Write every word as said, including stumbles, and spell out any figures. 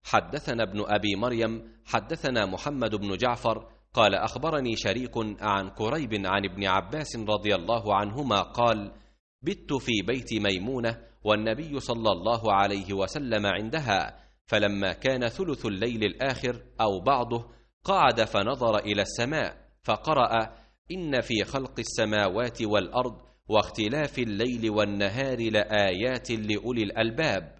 حدثنا ابن أبي مريم حدثنا محمد بن جعفر قال أخبرني شريك عن كريب عن ابن عباس رضي الله عنهما قال: بت في بيت ميمونة والنبي صلى الله عليه وسلم عندها، فلما كان ثلث الليل الآخر أو بعضه قعد فنظر إلى السماء فقرأ: إن في خلق السماوات والأرض واختلاف الليل والنهار لآيات لأولي الألباب.